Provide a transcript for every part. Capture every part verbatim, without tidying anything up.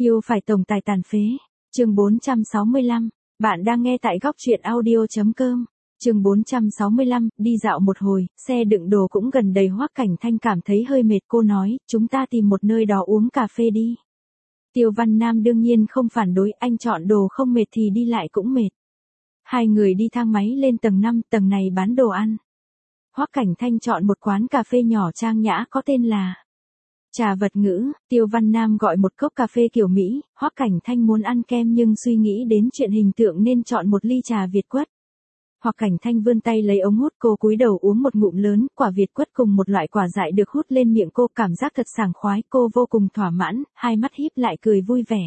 Yêu phải tổng tài tàn phế. Chương bốn trăm sáu mươi lăm. Bạn đang nghe tại góc truyện audio.com. Chương bốn trăm sáu mươi lăm, đi dạo một hồi, xe đựng đồ cũng gần đầy. Hoắc Cảnh Thanh cảm thấy hơi mệt, cô nói, chúng ta tìm một nơi đó uống cà phê đi. Tiêu Văn Nam đương nhiên không phản đối, anh chọn đồ không mệt thì đi lại cũng mệt. Hai người đi thang máy lên tầng năm, tầng này bán đồ ăn. Hoắc Cảnh Thanh chọn một quán cà phê nhỏ trang nhã có tên là Trà Vật Ngữ. Tiêu Văn Nam gọi một cốc cà phê kiểu Mỹ. Hoắc Cảnh Thanh muốn ăn kem nhưng suy nghĩ đến chuyện hình tượng nên chọn một ly trà Việt quất. Hoắc Cảnh Thanh vươn tay lấy ống hút, cô cúi đầu uống một ngụm lớn, quả Việt quất cùng một loại quả dại được hút lên miệng cô, cảm giác thật sảng khoái, cô vô cùng thỏa mãn, hai mắt híp lại cười vui vẻ.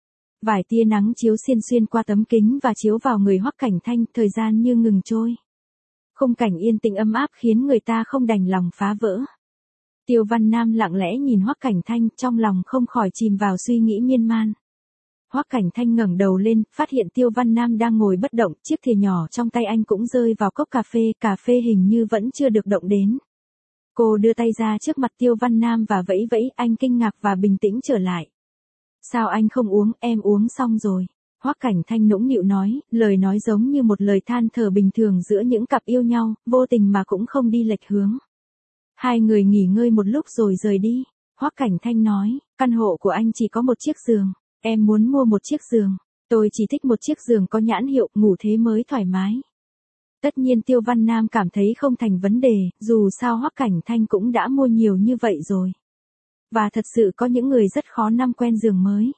Vài tia nắng chiếu xiên xuyên qua tấm kính và chiếu vào người Hoắc Cảnh Thanh, thời gian như ngừng trôi. Khung cảnh yên tĩnh ấm áp khiến người ta không đành lòng phá vỡ. Tiêu Văn Nam lặng lẽ nhìn Hoắc Cảnh Thanh, trong lòng không khỏi chìm vào suy nghĩ miên man. Hoắc Cảnh Thanh ngẩng đầu lên, phát hiện Tiêu Văn Nam đang ngồi bất động, chiếc thìa nhỏ trong tay anh cũng rơi vào cốc cà phê, cà phê hình như vẫn chưa được động đến. Cô đưa tay ra trước mặt Tiêu Văn Nam và vẫy vẫy, anh kinh ngạc và bình tĩnh trở lại. Sao anh không uống, em uống xong rồi. Hoắc Cảnh Thanh nũng nịu nói, lời nói giống như một lời than thở bình thường giữa những cặp yêu nhau, vô tình mà cũng không đi lệch hướng. Hai người nghỉ ngơi một lúc rồi rời đi. Hoắc Cảnh Thanh nói, căn hộ của anh chỉ có một chiếc giường. Em muốn mua một chiếc giường. Tôi chỉ thích một chiếc giường có nhãn hiệu, ngủ thế mới thoải mái. Tất nhiên Tiêu Văn Nam cảm thấy không thành vấn đề, dù sao Hoắc Cảnh Thanh cũng đã mua nhiều như vậy rồi. Và thật sự có những người rất khó năm quen giường mới.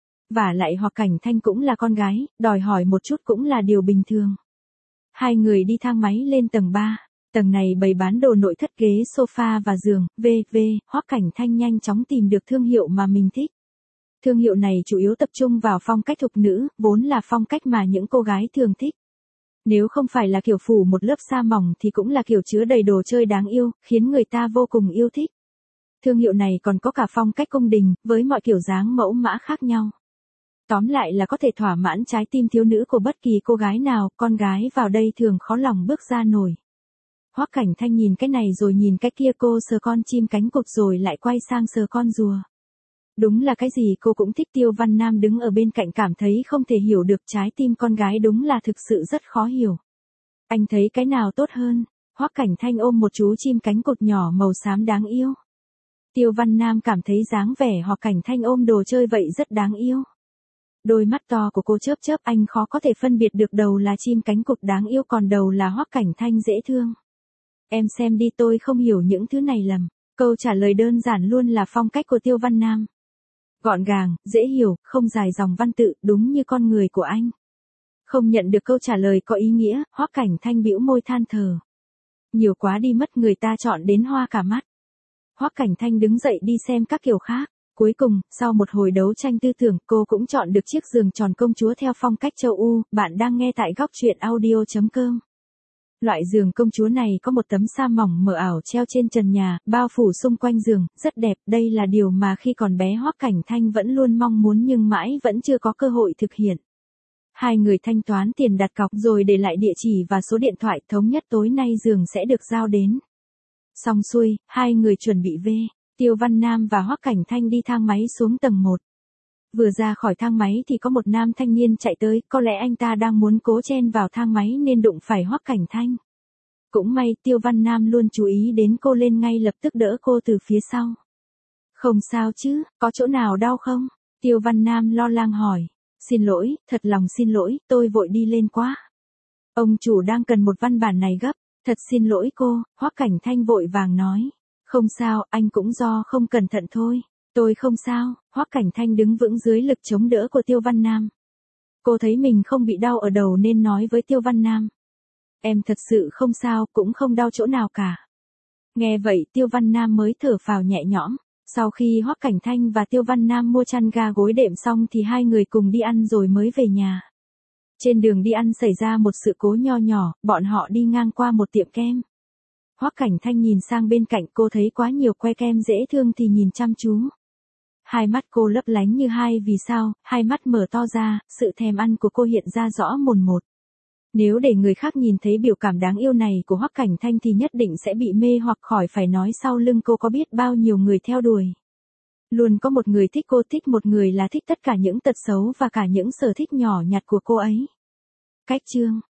Và lại Hoắc Cảnh Thanh cũng là con gái, đòi hỏi một chút cũng là điều bình thường. Hai người đi thang máy lên tầng ba. Tầng này bày bán đồ nội thất, ghế sofa và giường, vân vân. Hoắc Cảnh Thanh nhanh chóng tìm được thương hiệu mà mình thích. Thương hiệu này chủ yếu tập trung vào phong cách thục nữ, vốn là phong cách mà những cô gái thường thích. Nếu không phải là kiểu phủ một lớp sa mỏng thì cũng là kiểu chứa đầy đồ chơi đáng yêu, khiến người ta vô cùng yêu thích. Thương hiệu này còn có cả phong cách cung đình, với mọi kiểu dáng mẫu mã khác nhau. Tóm lại là có thể thỏa mãn trái tim thiếu nữ của bất kỳ cô gái nào, con gái vào đây thường khó lòng bước ra nổi. Hoắc Cảnh Thanh nhìn cái này rồi nhìn cái kia, cô sờ con chim cánh cụt rồi lại quay sang sờ con rùa. Đúng là cái gì cô cũng thích. Tiêu Văn Nam đứng ở bên cạnh cảm thấy không thể hiểu được, trái tim con gái đúng là thực sự rất khó hiểu. Anh thấy cái nào tốt hơn? Hoắc Cảnh Thanh ôm một chú chim cánh cụt nhỏ màu xám đáng yêu. Tiêu Văn Nam cảm thấy dáng vẻ Hoắc Cảnh Thanh ôm đồ chơi vậy rất đáng yêu. Đôi mắt to của cô chớp chớp, anh khó có thể phân biệt được đầu là chim cánh cụt đáng yêu còn đầu là Hoắc Cảnh Thanh dễ thương. Em xem đi, tôi không hiểu những thứ này lầm. Câu trả lời đơn giản luôn là phong cách của Tiêu Văn Nam. Gọn gàng, dễ hiểu, không dài dòng văn tự, đúng như con người của anh. Không nhận được câu trả lời có ý nghĩa, Hoắc Cảnh Thanh bĩu môi than thở. Nhiều quá đi mất, người ta chọn đến hoa cả mắt. Hoắc Cảnh Thanh đứng dậy đi xem các kiểu khác. Cuối cùng, sau một hồi đấu tranh tư tưởng, cô cũng chọn được chiếc giường tròn công chúa theo phong cách châu Âu. Bạn đang nghe tại góc truyện audio.com. Loại giường công chúa này có một tấm sa mỏng mờ ảo treo trên trần nhà, bao phủ xung quanh giường, rất đẹp. Đây là điều mà khi còn bé Hoắc Cảnh Thanh vẫn luôn mong muốn nhưng mãi vẫn chưa có cơ hội thực hiện. Hai người thanh toán tiền đặt cọc rồi để lại địa chỉ và số điện thoại, thống nhất tối nay giường sẽ được giao đến. Xong xuôi, hai người chuẩn bị về. Tiêu Văn Nam và Hoắc Cảnh Thanh đi thang máy xuống tầng một. Vừa ra khỏi thang máy thì có một nam thanh niên chạy tới, có lẽ anh ta đang muốn cố chen vào thang máy nên đụng phải Hoắc Cảnh Thanh. Cũng may Tiêu Văn Nam luôn chú ý đến cô, lên ngay lập tức đỡ cô từ phía sau. Không sao chứ, có chỗ nào đau không? Tiêu Văn Nam lo lắng hỏi. Xin lỗi, thật lòng xin lỗi, tôi vội đi lên quá. Ông chủ đang cần một văn bản này gấp, thật xin lỗi cô. Hoắc Cảnh Thanh vội vàng nói. Không sao, anh cũng do không cẩn thận thôi. Tôi không sao. Hoắc Cảnh Thanh đứng vững dưới lực chống đỡ của Tiêu Văn Nam. Cô thấy mình không bị đau ở đầu nên nói với Tiêu Văn Nam. Em thật sự không sao, cũng không đau chỗ nào cả. Nghe vậy Tiêu Văn Nam mới thở phào nhẹ nhõm. Sau khi Hoắc Cảnh Thanh và Tiêu Văn Nam mua chăn ga gối đệm xong thì hai người cùng đi ăn rồi mới về nhà. Trên đường đi ăn xảy ra một sự cố nho nhỏ, bọn họ đi ngang qua một tiệm kem. Hoắc Cảnh Thanh nhìn sang bên cạnh, cô thấy quá nhiều que kem dễ thương thì nhìn chăm chú. Hai mắt cô lấp lánh như hai vì sao, hai mắt mở to ra, sự thèm ăn của cô hiện ra rõ mồn một. Nếu để người khác nhìn thấy biểu cảm đáng yêu này của Hoắc Cảnh Thanh thì nhất định sẽ bị mê hoặc, khỏi phải nói sau lưng cô có biết bao nhiêu người theo đuổi. Luôn có một người thích cô, thích một người là thích tất cả những tật xấu và cả những sở thích nhỏ nhặt của cô ấy. Cách chương